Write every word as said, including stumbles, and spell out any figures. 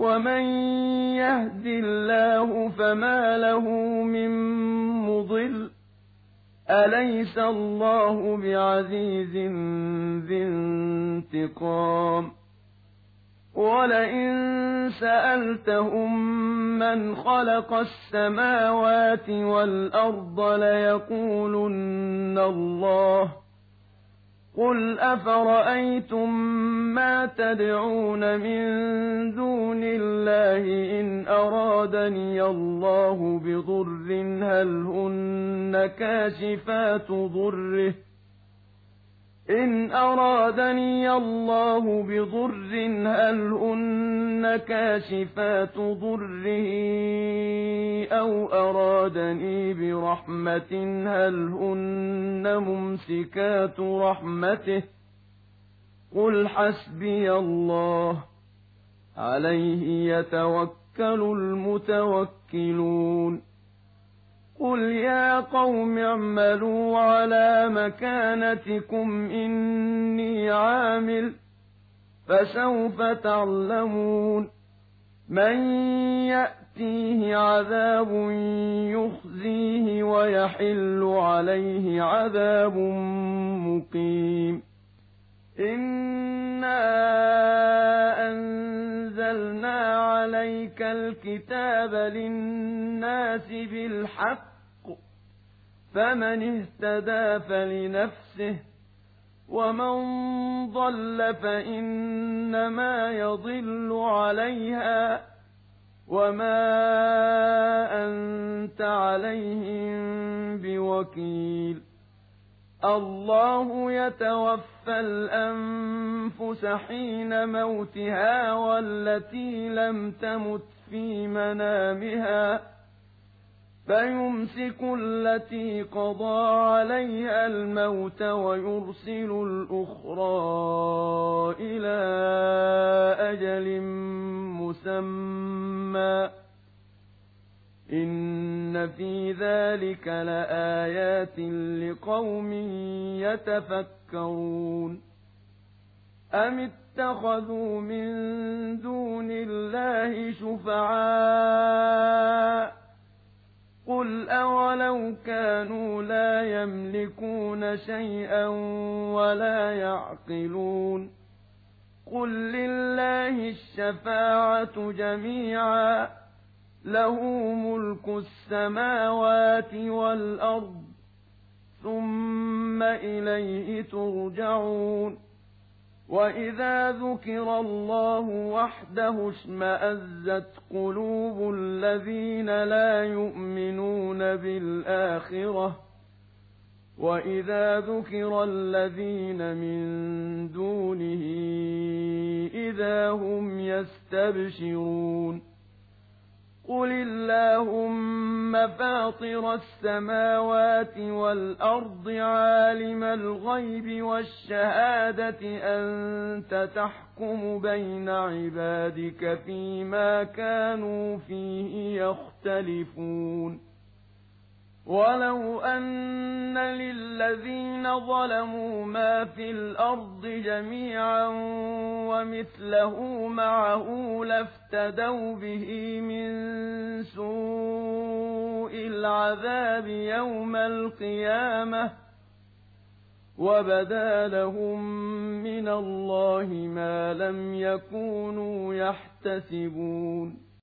ومن يهد الله فما له من مضل أليس الله بعزيز ذي انتقام ولئن سألتهم من خلق السماوات والأرض ليقولن الله قل أفرأيتم ما تدعون من دون الله إن أرادني الله بضر هل هن كاشفات ضره إن أرادني الله بضر هل هن كاشفات ضره أو أرادني برحمة هل هن ممسكات رحمته قل حسبي الله عليه يتوكل المتوكلون قل يا قوم اعملوا على مكانتكم إني عامل فسوف تعلمون من يأتيه عذاب يخزيه ويحل عليه عذاب مقيم إنا أنزلنا عليك الكتاب للناس بالحق فمن اهتدى فلنفسه ومن ضل فإنما يضل عليها وما أنت عليهم بوكيل الله يتوفى الأنفس حين موتها والتي لم تمت في منامها فيمسك التي قضى عليها الموت ويرسل الأخرى إلى أجل مسمى إن في ذلك لآيات لقوم يتفكرون أم اتخذوا من دون الله شفعاء قل أولو كانوا لا يملكون شيئا ولا يعقلون قل لله الشفاعة جميعا له ملك السماوات والأرض ثم إليه ترجعون وإذا ذكر الله وحده اشمأزت قلوب الذين لا يؤمنون بالآخرة وإذا ذكر الذين من دونه إذا هم يستبشرون قل اللهم فاطر السماوات والأرض عالم الغيب والشهادة أنت تحكم بين عبادك فيما كانوا فيه يختلفون ولو أن للذين ظلموا ما في الأرض جميعا ومثله معه لافتدوا به من سوء العذاب يوم القيامة وبدا لهم من الله ما لم يكونوا يحتسبون